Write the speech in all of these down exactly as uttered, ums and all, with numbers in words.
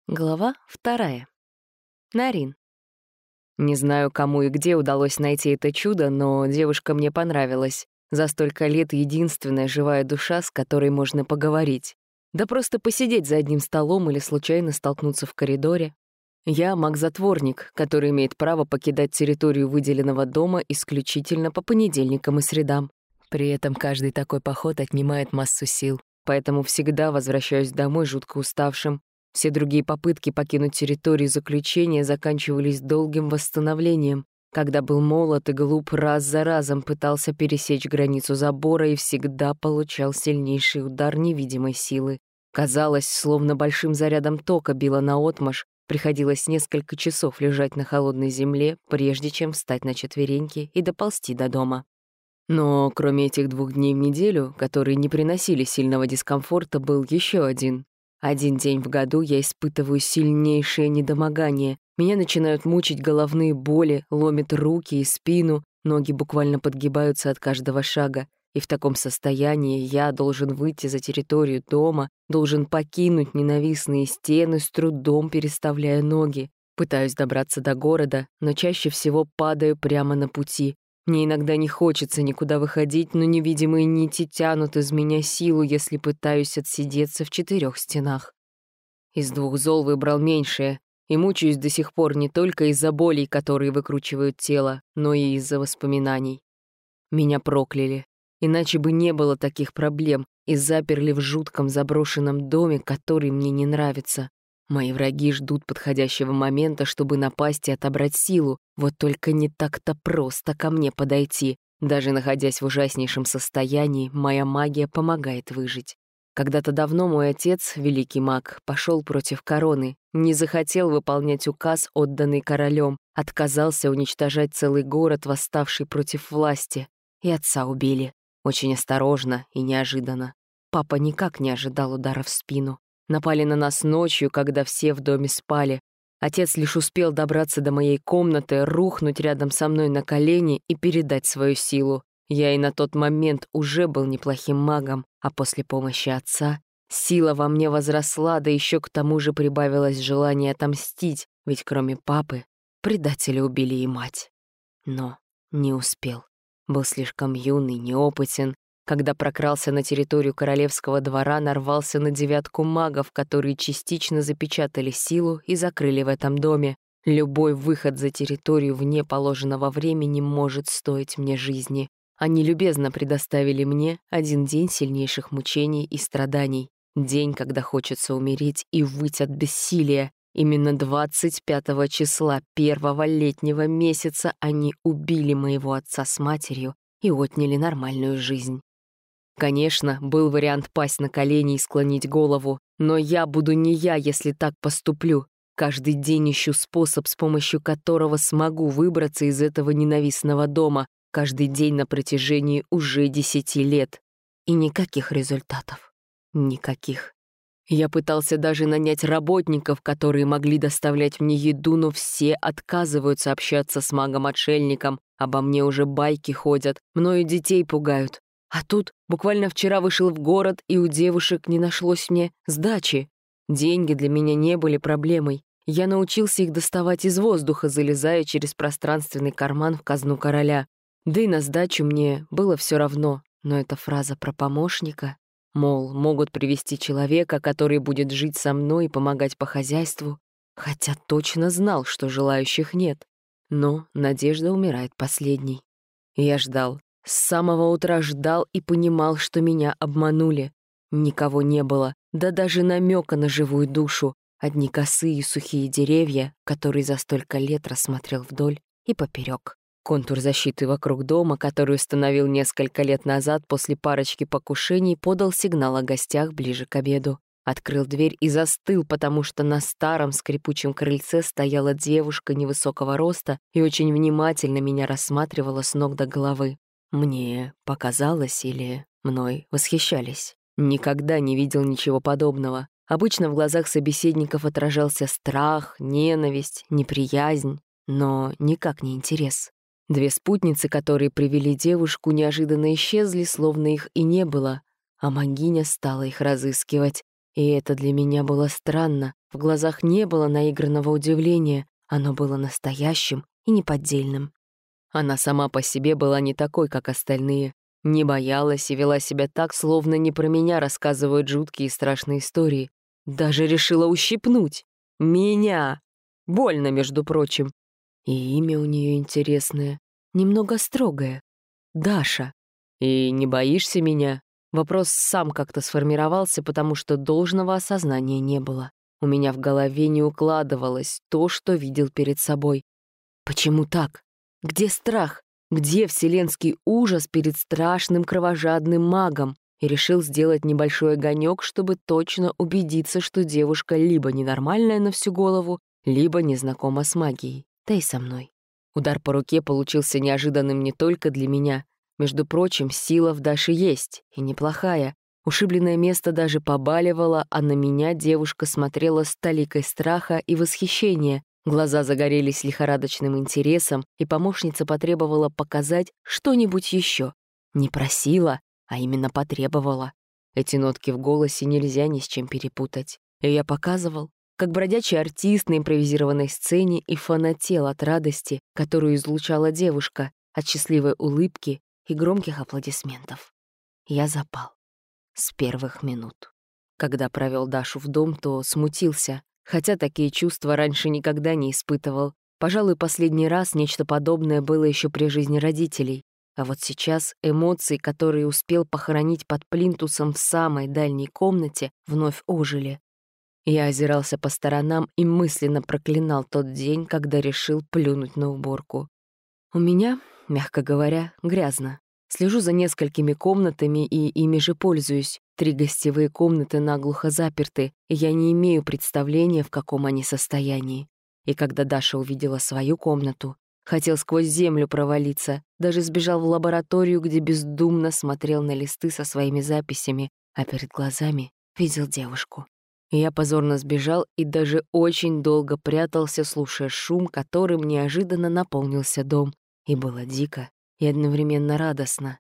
Глава вторая. Нарин. Не знаю, кому и где удалось найти это чудо, но девушка мне понравилась. За столько лет единственная живая душа, с которой можно поговорить. Да просто посидеть за одним столом или случайно столкнуться в коридоре. Я маг-затворник, который имеет право покидать территорию выделенного дома исключительно по понедельникам и средам. При этом каждый такой поход отнимает массу сил, поэтому всегда возвращаюсь домой жутко уставшим. Все другие попытки покинуть территорию заключения заканчивались долгим восстановлением. Когда был молод и глуп, раз за разом пытался пересечь границу забора и всегда получал сильнейший удар невидимой силы. Казалось, словно большим зарядом тока било наотмашь, приходилось несколько часов лежать на холодной земле, прежде чем встать на четвереньки и доползти до дома. Но кроме этих двух дней в неделю, которые не приносили сильного дискомфорта, был еще один. Один день в году я испытываю сильнейшее недомогание. Меня начинают мучить головные боли, ломят руки и спину, ноги буквально подгибаются от каждого шага. И в таком состоянии я должен выйти за территорию дома, должен покинуть ненавистные стены, с трудом переставляя ноги. Пытаюсь добраться до города, но чаще всего падаю прямо на пути. Мне иногда не хочется никуда выходить, но невидимые нити тянут из меня силу, если пытаюсь отсидеться в четырех стенах. Из двух зол выбрал меньшее, и мучаюсь до сих пор не только из-за болей, которые выкручивают тело, но и из-за воспоминаний. Меня прокляли, иначе бы не было таких проблем, и заперли в жутком заброшенном доме, который мне не нравится. Мои враги ждут подходящего момента, чтобы напасть и отобрать силу, вот только не так-то просто ко мне подойти. Даже находясь в ужаснейшем состоянии, моя магия помогает выжить. Когда-то давно мой отец, великий маг, пошел против короны, не захотел выполнять указ, отданный королем, отказался уничтожать целый город, восставший против власти. И отца убили. Очень осторожно и неожиданно. Папа никак не ожидал удара в спину. Напали на нас ночью, когда все в доме спали. Отец лишь успел добраться до моей комнаты, рухнуть рядом со мной на колени и передать свою силу. Я и на тот момент уже был неплохим магом, а после помощи отца сила во мне возросла, да еще к тому же прибавилось желание отомстить, ведь кроме папы предатели убили и мать. Но не успел. Был слишком юный, неопытен. Когда прокрался на территорию королевского двора, нарвался на девятку магов, которые частично запечатали силу и закрыли в этом доме. Любой выход за территорию вне положенного времени может стоить мне жизни. Они любезно предоставили мне один день сильнейших мучений и страданий. День, когда хочется умереть и выть от бессилия. Именно двадцать пятого числа первого летнего месяца они убили моего отца с матерью и отняли нормальную жизнь. Конечно, был вариант пасть на колени и склонить голову, но я буду не я, если так поступлю. Каждый день ищу способ, с помощью которого смогу выбраться из этого ненавистного дома. Каждый день на протяжении уже десяти лет. И никаких результатов. Никаких. Я пытался даже нанять работников, которые могли доставлять мне еду, но все отказываются общаться с магом-отшельником. Обо мне уже байки ходят, мною детей пугают. А тут буквально вчера вышел в город, и у девушек не нашлось мне сдачи. Деньги для меня не были проблемой. Я научился их доставать из воздуха, залезая через пространственный карман в казну короля. Да и на сдачу мне было все равно. Но эта фраза про помощника, мол, могут привести человека, который будет жить со мной и помогать по хозяйству, хотя точно знал, что желающих нет. Но надежда умирает последней. Я ждал. С самого утра ждал и понимал, что меня обманули. Никого не было, да даже намека на живую душу. Одни косые сухие деревья, которые за столько лет рассмотрел вдоль и поперек. Контур защиты вокруг дома, который установил несколько лет назад после парочки покушений, подал сигнал о гостях ближе к обеду. Открыл дверь и застыл, потому что на старом скрипучем крыльце стояла девушка невысокого роста и очень внимательно меня рассматривала с ног до головы. Мне показалось или мной восхищались. Никогда не видел ничего подобного. Обычно в глазах собеседников отражался страх, ненависть, неприязнь, но никак не интерес. Две спутницы, которые привели девушку, неожиданно исчезли, словно их и не было, а магиня стала их разыскивать. И это для меня было странно. В глазах не было наигранного удивления, оно было настоящим и неподдельным. Она сама по себе была не такой, как остальные. Не боялась и вела себя так, словно не про меня рассказывают жуткие и страшные истории. Даже решила ущипнуть. Меня! Больно, между прочим. И имя у нее интересное, немного строгое. Даша. И не боишься меня? Вопрос сам как-то сформировался, потому что должного осознания не было. У меня в голове не укладывалось то, что видел перед собой. Почему так? Где страх? Где вселенский ужас перед страшным кровожадным магом? И решил сделать небольшой огонек, чтобы точно убедиться, что девушка либо ненормальная на всю голову, либо не знакома с магией. Да и со мной. Удар по руке получился неожиданным не только для меня. Между прочим, сила в Даше есть, и неплохая. Ушибленное место даже побаливало, а на меня девушка смотрела с толикой страха и восхищения. Глаза загорелись лихорадочным интересом, и помощница потребовала показать что-нибудь еще. Не просила, а именно потребовала. Эти нотки в голосе нельзя ни с чем перепутать. И я показывал, как бродячий артист на импровизированной сцене, и фанател от радости, которую излучала девушка, от счастливой улыбки и громких аплодисментов. Я запал. С первых минут. Когда провел Дашу в дом, то смутился, хотя такие чувства раньше никогда не испытывал. Пожалуй, последний раз нечто подобное было еще при жизни родителей. А вот сейчас эмоции, которые успел похоронить под плинтусом в самой дальней комнате, вновь ожили. Я озирался по сторонам и мысленно проклинал тот день, когда решил плюнуть на уборку. У меня, мягко говоря, грязно. Слежу за несколькими комнатами и ими же пользуюсь. Три гостевые комнаты наглухо заперты, и я не имею представления, в каком они состоянии. И когда Даша увидела свою комнату, хотел сквозь землю провалиться, даже сбежал в лабораторию, где бездумно смотрел на листы со своими записями, а перед глазами видел девушку. И я позорно сбежал и даже очень долго прятался, слушая шум, которым неожиданно наполнился дом. И было дико и одновременно радостно.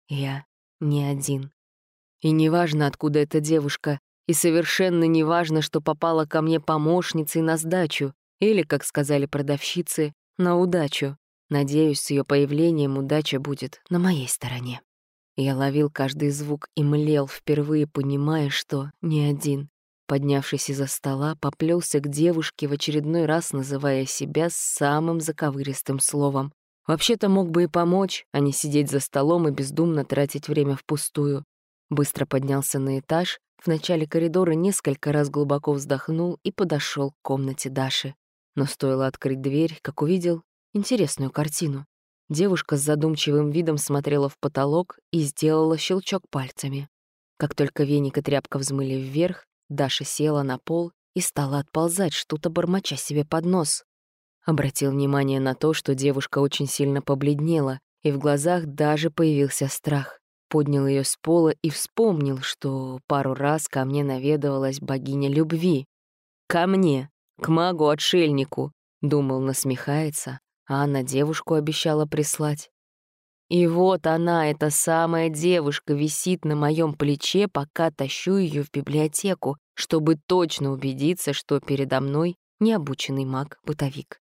Я не один. И неважно, откуда эта девушка, и совершенно неважно, что попала ко мне помощницей на сдачу, или, как сказали продавщицы, на удачу. Надеюсь, с ее появлением удача будет на моей стороне. Я ловил каждый звук и млел, впервые понимая, что не один. Поднявшись из-за стола, поплелся к девушке, в очередной раз называя себя самым заковыристым словом. Вообще-то мог бы и помочь, а не сидеть за столом и бездумно тратить время впустую. Быстро поднялся на этаж, в начале коридора несколько раз глубоко вздохнул и подошел к комнате Даши. Но стоило открыть дверь, как увидел интересную картину. Девушка с задумчивым видом смотрела в потолок и сделала щелчок пальцами. Как только веник и тряпка взмыли вверх, Даша села на пол и стала отползать, что-то бормоча себе под нос. Обратил внимание на то, что девушка очень сильно побледнела, и в глазах даже появился страх. Поднял ее с пола и вспомнил, что пару раз ко мне наведывалась богиня любви. Ко мне, к магу-отшельнику, думал, насмехается, а она девушку обещала прислать. И вот она, эта самая девушка, висит на моем плече, пока тащу ее в библиотеку, чтобы точно убедиться, что передо мной необученный маг-бытовик.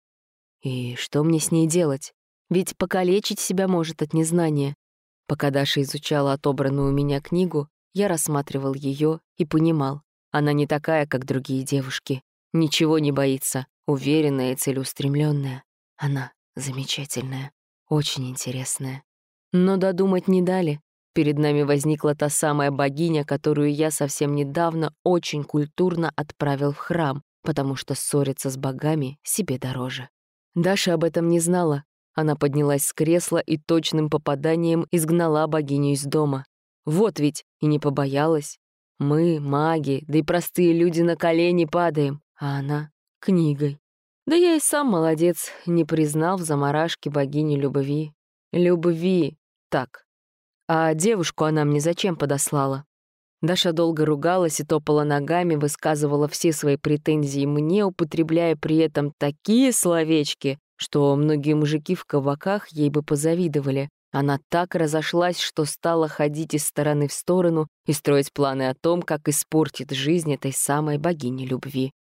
И что мне с ней делать? Ведь покалечить себя может от незнания. Пока Даша изучала отобранную у меня книгу, я рассматривал ее и понимал, она не такая, как другие девушки. Ничего не боится, уверенная и целеустремленная. Она замечательная, очень интересная. Но додумать не дали. Перед нами возникла та самая богиня, которую я совсем недавно очень культурно отправил в храм, потому что ссориться с богами себе дороже. Даша об этом не знала. Она поднялась с кресла и точным попаданием изгнала богиню из дома. Вот ведь и не побоялась. Мы, маги, да и простые люди на колени падаем, а она — книгой. Да я и сам молодец, не признал в заморашке богини любви. Любви. Так. А девушку она мне зачем подослала? Даша долго ругалась и топала ногами, высказывала все свои претензии мне, употребляя при этом такие словечки, что многие мужики в кабаках ей бы позавидовали. Она так разошлась, что стала ходить из стороны в сторону и строить планы о том, как испортит жизнь этой самой богини любви.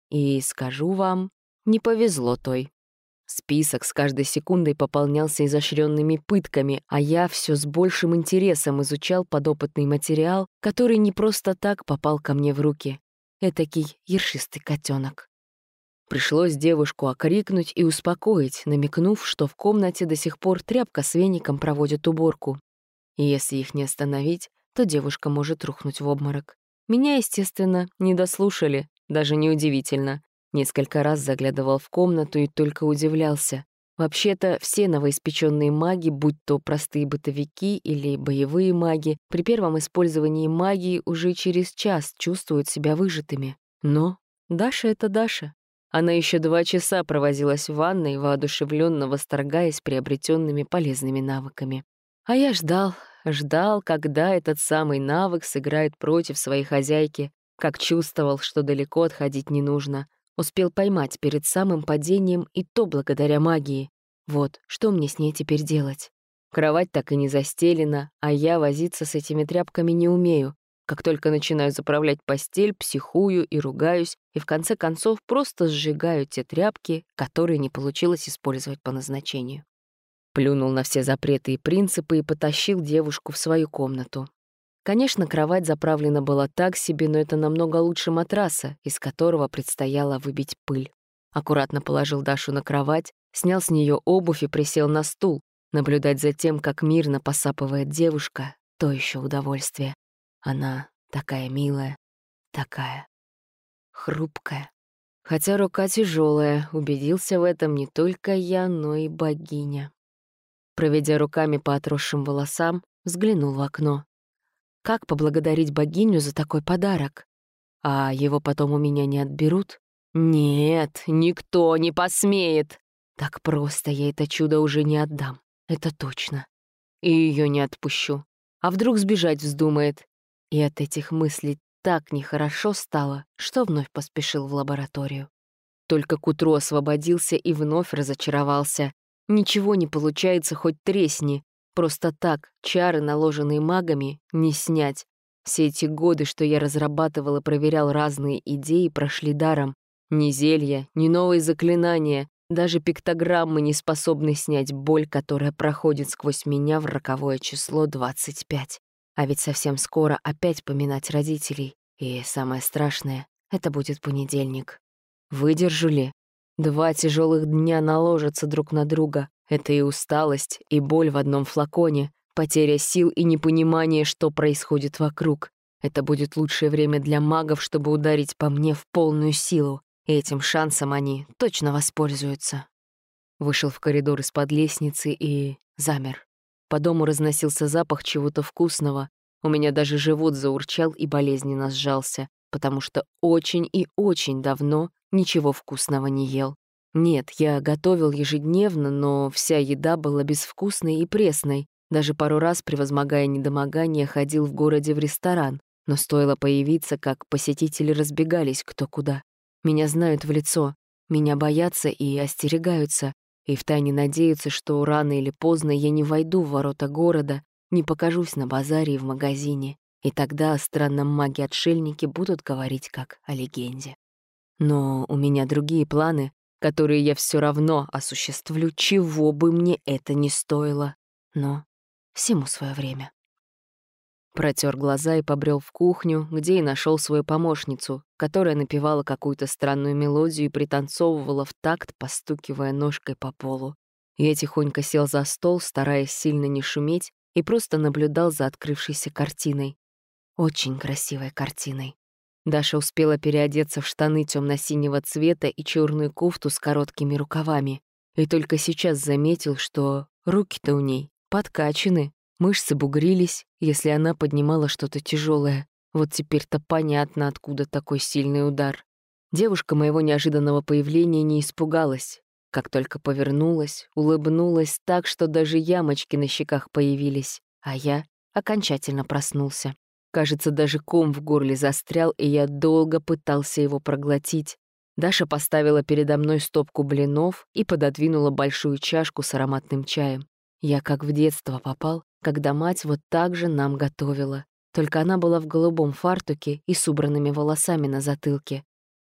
И скажу вам, не повезло той. Список с каждой секундой пополнялся изощренными пытками, а я все с большим интересом изучал подопытный материал, который не просто так попал ко мне в руки. Этакий ершистый котенок. Пришлось девушку окрикнуть и успокоить, намекнув, что в комнате до сих пор тряпка с веником проводит уборку. И если их не остановить, то девушка может рухнуть в обморок. Меня, естественно, не дослушали, даже неудивительно. Несколько раз заглядывал в комнату и только удивлялся. Вообще-то все новоиспеченные маги, будь то простые бытовики или боевые маги, при первом использовании магии уже через час чувствуют себя выжатыми. Но Даша — это Даша. Она еще два часа провозилась в ванной, воодушевленно восторгаясь приобретенными полезными навыками. А я ждал, ждал, когда этот самый навык сыграет против своей хозяйки, как чувствовал, что далеко отходить не нужно. Успел поймать перед самым падением, и то благодаря магии. Вот, что мне с ней теперь делать? Кровать так и не застелена, а я возиться с этими тряпками не умею. Как только начинаю заправлять постель, психую и ругаюсь, и в конце концов просто сжигаю те тряпки, которые не получилось использовать по назначению. Плюнул на все запреты и принципы и потащил девушку в свою комнату. Конечно, кровать заправлена была так себе, но это намного лучше матраса, из которого предстояло выбить пыль. Аккуратно положил Дашу на кровать, снял с нее обувь и присел на стул. Наблюдать за тем, как мирно посапывает девушка, то еще удовольствие. Она такая милая, такая хрупкая. Хотя рука тяжелая, убедился в этом не только я, но и богиня. Проведя руками по отросшим волосам, взглянул в окно. Как поблагодарить богиню за такой подарок? А его потом у меня не отберут? Нет, никто не посмеет. Так просто я это чудо уже не отдам, это точно. И ее не отпущу. А вдруг сбежать вздумает? И от этих мыслей так нехорошо стало, что вновь поспешил в лабораторию. Только к утру освободился и вновь разочаровался. Ничего не получается, хоть тресни. Просто так, чары, наложенные магами, не снять. Все эти годы, что я разрабатывал и проверял разные идеи, прошли даром. Ни зелья, ни новые заклинания, даже пиктограммы не способны снять боль, которая проходит сквозь меня в роковое число двадцать пять. А ведь совсем скоро опять поминать родителей. И самое страшное — это будет понедельник. Выдержу ли? Два тяжелых дня наложатся друг на друга. Это и усталость, и боль в одном флаконе, потеря сил и непонимание, что происходит вокруг. Это будет лучшее время для магов, чтобы ударить по мне в полную силу, и этим шансом они точно воспользуются. Вышел в коридор из-под лестницы и замер. По дому разносился запах чего-то вкусного. У меня даже живот заурчал и болезненно сжался, потому что очень и очень давно ничего вкусного не ел. Нет, я готовил ежедневно, но вся еда была безвкусной и пресной. Даже пару раз, превозмогая недомогание, ходил в городе в ресторан. Но стоило появиться, как посетители разбегались кто куда. Меня знают в лицо, меня боятся и остерегаются, и втайне надеются, что рано или поздно я не войду в ворота города, не покажусь на базаре и в магазине. И тогда о странном маге-отшельнике будут говорить как о легенде. Но у меня другие планы, которые я все равно осуществлю, чего бы мне это ни стоило. Но всему свое время. Протер глаза и побрел в кухню, где и нашел свою помощницу, которая напевала какую-то странную мелодию и пританцовывала в такт, постукивая ножкой по полу. Я тихонько сел за стол, стараясь сильно не шуметь, и просто наблюдал за открывшейся картиной. Очень красивой картиной. Даша успела переодеться в штаны темно-синего цвета и черную кофту с короткими рукавами. И только сейчас заметил, что руки-то у ней подкачаны, мышцы бугрились, если она поднимала что-то тяжелое. Вот теперь-то понятно, откуда такой сильный удар. Девушка моего неожиданного появления не испугалась. Как только повернулась, улыбнулась так, что даже ямочки на щеках появились, а я окончательно проснулся. Кажется, даже ком в горле застрял, и я долго пытался его проглотить. Даша поставила передо мной стопку блинов и пододвинула большую чашку с ароматным чаем. Я как в детство попал, когда мать вот так же нам готовила. Только она была в голубом фартуке и с убранными волосами на затылке.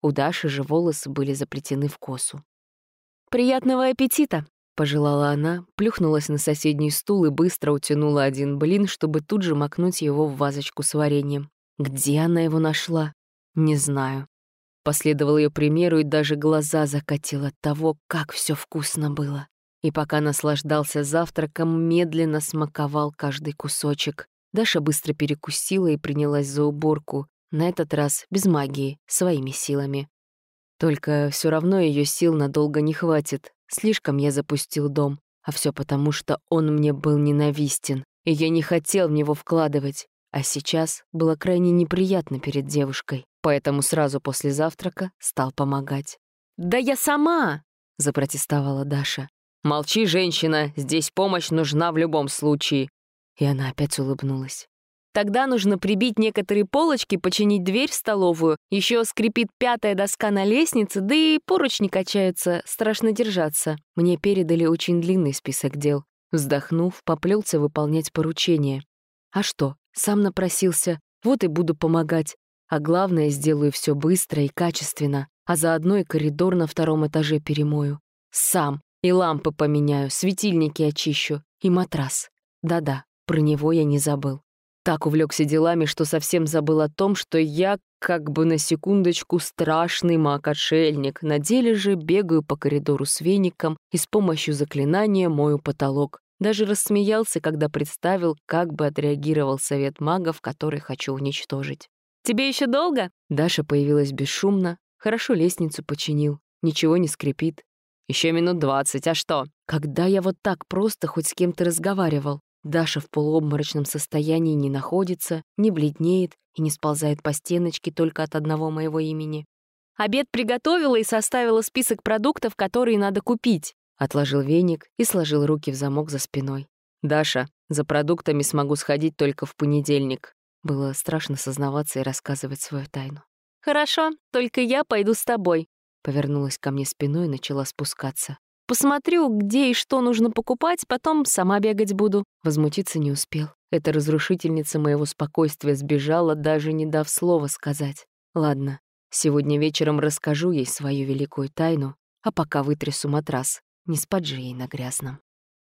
У Даши же волосы были заплетены в косу. «Приятного аппетита!» — пожелала она, плюхнулась на соседний стул и быстро утянула один блин, чтобы тут же макнуть его в вазочку с вареньем. Где она его нашла? Не знаю. Последовал ее примеру и даже глаза закатил от того, как все вкусно было. И пока наслаждался завтраком, медленно смаковал каждый кусочек. Даша быстро перекусила и принялась за уборку, на этот раз без магии, своими силами. Только все равно ее сил надолго не хватит. Слишком я запустил дом, а все потому, что он мне был ненавистен, и я не хотел в него вкладывать. А сейчас было крайне неприятно перед девушкой, поэтому сразу после завтрака стал помогать. «Да я сама!» — запротестовала Даша. «Молчи, женщина, здесь помощь нужна в любом случае». И она опять улыбнулась. «Тогда нужно прибить некоторые полочки, починить дверь в столовую, еще скрипит пятая доска на лестнице, да и поручни качаются, страшно держаться». Мне передали очень длинный список дел. Вздохнув, поплелся выполнять поручение. А что, сам напросился, вот и буду помогать. А главное, сделаю все быстро и качественно, а заодно и коридор на втором этаже перемою. Сам. И лампы поменяю, светильники очищу, и матрас. Да-да, про него я не забыл. Так увлекся делами, что совсем забыл о том, что я, как бы на секундочку, страшный маг-отшельник. На деле же бегаю по коридору с веником и с помощью заклинания мою потолок. Даже рассмеялся, когда представил, как бы отреагировал совет магов, который хочу уничтожить. «Тебе еще долго?» Даша появилась бесшумно. Хорошо лестницу починил. Ничего не скрипит. «Еще минут двадцать, а что?» Когда я вот так просто хоть с кем-то разговаривал? Даша в полуобморочном состоянии не находится, не бледнеет и не сползает по стеночке только от одного моего имени. «Обед приготовила и составила список продуктов, которые надо купить». Отложил веник и сложил руки в замок за спиной. «Даша, за продуктами смогу сходить только в понедельник». Было страшно сознаваться и рассказывать свою тайну. «Хорошо, только я пойду с тобой». Повернулась ко мне спиной и начала спускаться. «Посмотрю, где и что нужно покупать, потом сама бегать буду». Возмутиться не успел. Эта разрушительница моего спокойствия сбежала, даже не дав слова сказать. Ладно, сегодня вечером расскажу ей свою великую тайну, а пока вытрясу матрас. Не спать же ей на грязном.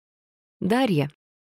Дарья.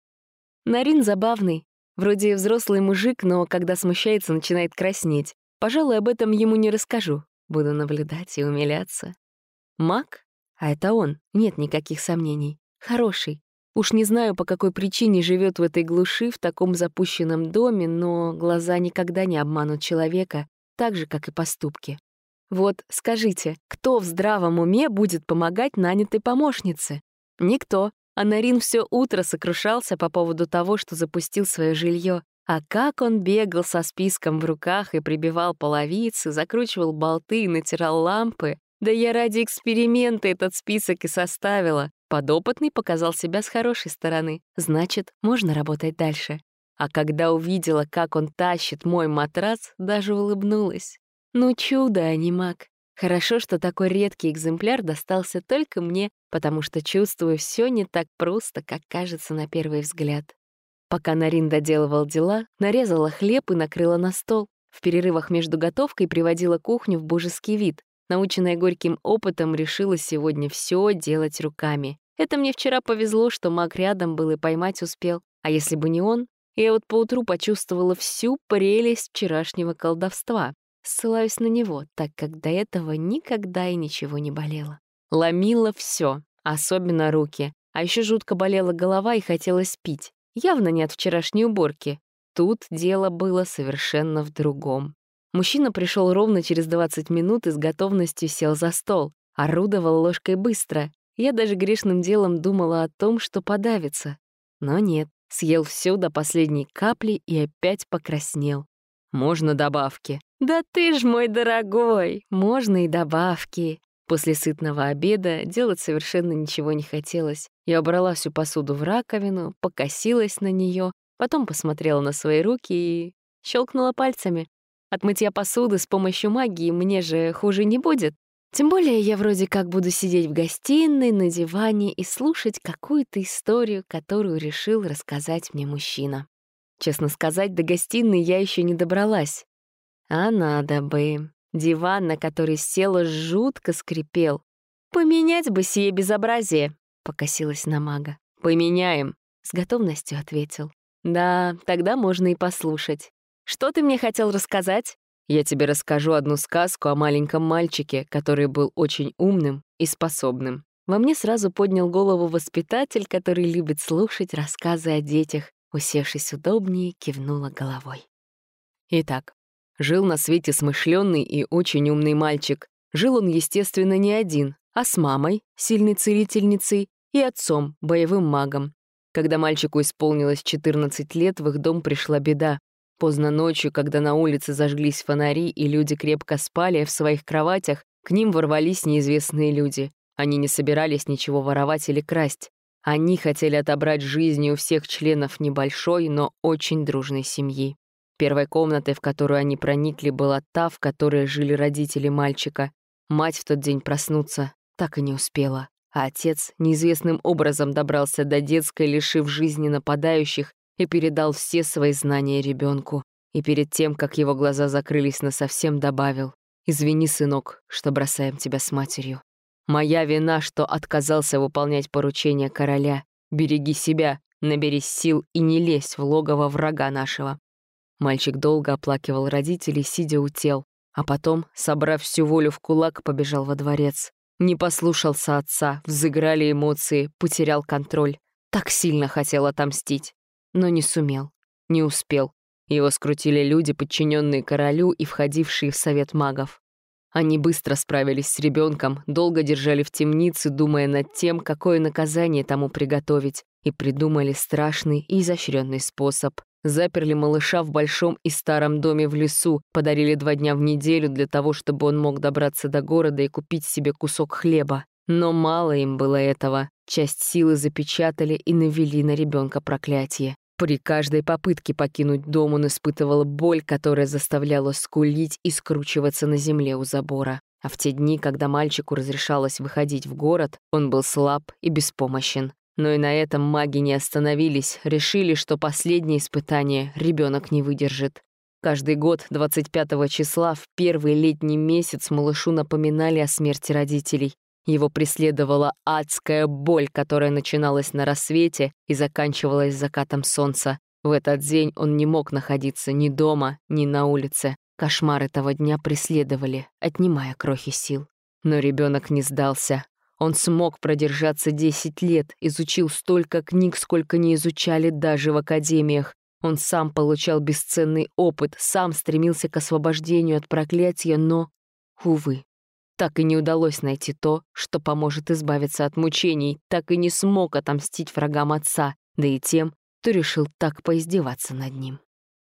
Нарин забавный. Вроде взрослый мужик, но когда смущается, начинает краснеть. Пожалуй, об этом ему не расскажу. Буду наблюдать и умиляться. Маг? А это он, нет никаких сомнений. Хороший. Уж не знаю, по какой причине живет в этой глуши, в таком запущенном доме, но глаза никогда не обманут человека, так же, как и поступки. Вот скажите, кто в здравом уме будет помогать нанятой помощнице? Никто. А Нарин все утро сокрушался по поводу того, что запустил свое жилье. А как он бегал со списком в руках и прибивал половицы, закручивал болты и натирал лампы. Да я ради эксперимента этот список и составила. Подопытный показал себя с хорошей стороны. Значит, можно работать дальше. А когда увидела, как он тащит мой матрас, даже улыбнулась. Ну чудо, а не маг. Хорошо, что такой редкий экземпляр достался только мне, потому что чувствую, все не так просто, как кажется на первый взгляд. Пока Нарин доделывал дела, нарезала хлеб и накрыла на стол. В перерывах между готовкой приводила кухню в божеский вид. Наученная горьким опытом, решила сегодня все делать руками. Это мне вчера повезло, что маг рядом был и поймать успел. А если бы не он, я вот поутру почувствовала всю прелесть вчерашнего колдовства. Ссылаюсь на него, так как до этого никогда и ничего не болело. Ломила все, особенно руки. А еще жутко болела голова и хотелось пить. Явно не от вчерашней уборки. Тут дело было совершенно в другом. Мужчина пришел ровно через двадцать минут и с готовностью сел за стол. Орудовал ложкой быстро. Я даже грешным делом думала о том, что подавится. Но нет, съел все до последней капли и опять покраснел. «Можно добавки?» «Да ты ж мой дорогой! Можно и добавки!» После сытного обеда делать совершенно ничего не хотелось. Я убрала всю посуду в раковину, покосилась на нее, потом посмотрела на свои руки и щелкнула пальцами. От мытья посуды с помощью магии мне же хуже не будет. Тем более я вроде как буду сидеть в гостиной, на диване и слушать какую-то историю, которую решил рассказать мне мужчина. Честно сказать, до гостиной я еще не добралась. А надо бы. Диван, на который села, жутко скрипел. «Поменять бы сие безобразие», — покосилась на мага. «Поменяем», — с готовностью ответил. «Да, тогда можно и послушать. Что ты мне хотел рассказать?» «Я тебе расскажу одну сказку о маленьком мальчике, который был очень умным и способным». Во мне сразу поднял голову воспитатель, который любит слушать рассказы о детях. Усевшись удобнее, кивнула головой. Итак, жил на свете смышленый и очень умный мальчик. Жил он, естественно, не один, а с мамой, сильной целительницей, и отцом, боевым магом. Когда мальчику исполнилось четырнадцать лет, в их дом пришла беда. Поздно ночью, когда на улице зажглись фонари и люди крепко спали в своих кроватях, к ним ворвались неизвестные люди. Они не собирались ничего воровать или красть. Они хотели отобрать жизни у всех членов небольшой, но очень дружной семьи. Первой комнатой, в которую они проникли, была та, в которой жили родители мальчика. Мать в тот день проснуться так и не успела, а отец неизвестным образом добрался до детской, лишив жизни нападающих, и передал все свои знания ребенку. И перед тем, как его глаза закрылись насовсем, добавил: «Извини, сынок, что бросаем тебя с матерью. Моя вина, что отказался выполнять поручения короля. Береги себя, наберись сил и не лезь в логово врага нашего». Мальчик долго оплакивал родителей, сидя у тел, а потом, собрав всю волю в кулак, побежал во дворец. Не послушался отца, взыграли эмоции, потерял контроль. Так сильно хотел отомстить, но не сумел, не успел. Его скрутили люди, подчиненные королю и входившие в совет магов. Они быстро справились с ребенком, долго держали в темнице, думая над тем, какое наказание тому приготовить, и придумали страшный и изощренный способ. Заперли малыша в большом и старом доме в лесу, подарили два дня в неделю для того, чтобы он мог добраться до города и купить себе кусок хлеба. Но мало им было этого. Часть силы запечатали и навели на ребенка проклятие. При каждой попытке покинуть дом он испытывал боль, которая заставляла скулить и скручиваться на земле у забора. А в те дни, когда мальчику разрешалось выходить в город, он был слаб и беспомощен. Но и на этом маги не остановились, решили, что последнее испытание ребенок не выдержит. Каждый год двадцать пятого числа в первый летний месяц малышу напоминали о смерти родителей. Его преследовала адская боль, которая начиналась на рассвете и заканчивалась закатом солнца. В этот день он не мог находиться ни дома, ни на улице. Кошмар этого дня преследовали, отнимая крохи сил. Но ребенок не сдался. Он смог продержаться десять лет, изучил столько книг, сколько не изучали даже в академиях. Он сам получал бесценный опыт, сам стремился к освобождению от проклятия, но, увы, так и не удалось найти то, что поможет избавиться от мучений, так и не смог отомстить врагам отца, да и тем, кто решил так поиздеваться над ним.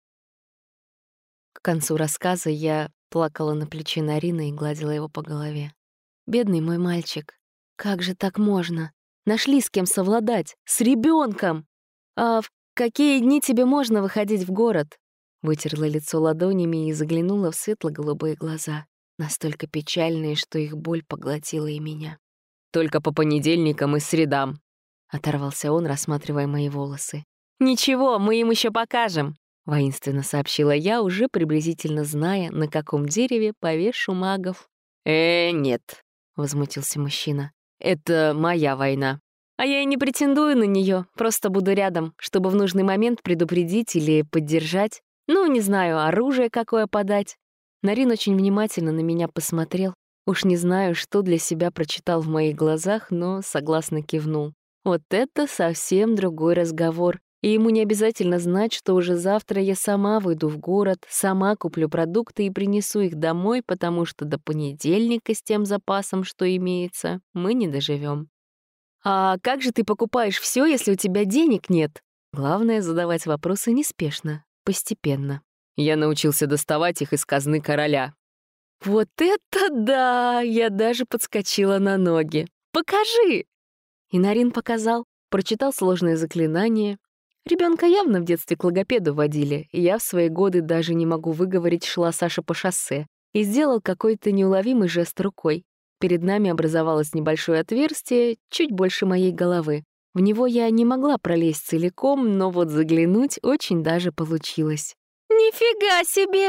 К концу рассказа я плакала на плече Нарины и гладила его по голове. «Бедный мой мальчик. Как же так можно? Нашли с кем совладать. С ребенком! А в какие дни тебе можно выходить в город?» Вытерла лицо ладонями и заглянула в светло-голубые глаза, настолько печальные, что их боль поглотила и меня. «Только по понедельникам и средам», — оторвался он, рассматривая мои волосы. «Ничего, мы им еще покажем», — воинственно сообщила я, уже приблизительно зная, на каком дереве повешу магов. «Э, нет», — возмутился мужчина. «Это моя война. А я и не претендую на нее, просто буду рядом, чтобы в нужный момент предупредить или поддержать. Ну, не знаю, оружие какое подать». Нарин очень внимательно на меня посмотрел. Уж не знаю, что для себя прочитал в моих глазах, но согласно кивнул. Вот это совсем другой разговор. И ему не обязательно знать, что уже завтра я сама выйду в город, сама куплю продукты и принесу их домой, потому что до понедельника с тем запасом, что имеется, мы не доживем. «А как же ты покупаешь все, если у тебя денег нет?» Главное — задавать вопросы неспешно, постепенно. Я научился доставать их из казны короля. «Вот это да!» Я даже подскочила на ноги. «Покажи!» И Нарин показал, прочитал сложное заклинание. Ребенка явно в детстве к логопеду водили, и я в свои годы даже не могу выговорить «шла Саша по шоссе», и сделал какой-то неуловимый жест рукой. Перед нами образовалось небольшое отверстие, чуть больше моей головы. В него я не могла пролезть целиком, но вот заглянуть очень даже получилось. «Нифига себе!»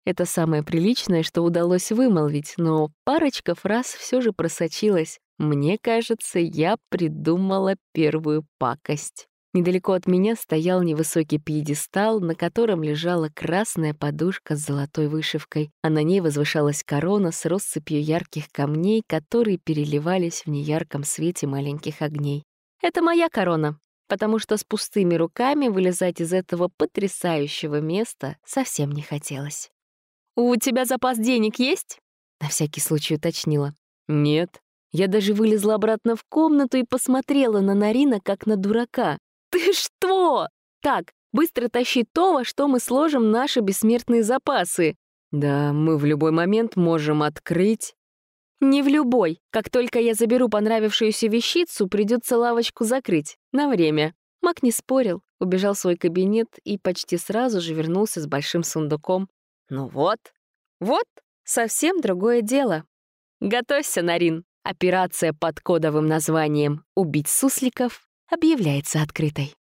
Это самое приличное, что удалось вымолвить, но парочка фраз все же просочилась. Мне кажется, я придумала первую пакость. Недалеко от меня стоял невысокий пьедестал, на котором лежала красная подушка с золотой вышивкой, а на ней возвышалась корона с россыпью ярких камней, которые переливались в неярком свете маленьких огней. Это моя корона, потому что с пустыми руками вылезать из этого потрясающего места совсем не хотелось. «У тебя запас денег есть?» — на всякий случай уточнила. «Нет». Я даже вылезла обратно в комнату и посмотрела на Нарина, как на дурака. «Ты что? Так, быстро тащи то, во что мы сложим наши бессмертные запасы». «Да, мы в любой момент можем открыть». «Не в любой. Как только я заберу понравившуюся вещицу, придется лавочку закрыть. На время». Мак не спорил, убежал в свой кабинет и почти сразу же вернулся с большим сундуком. «Ну вот, вот, совсем другое дело. Готовься, Нарин. Операция под кодовым названием «Убить сусликов» объявляется открытой.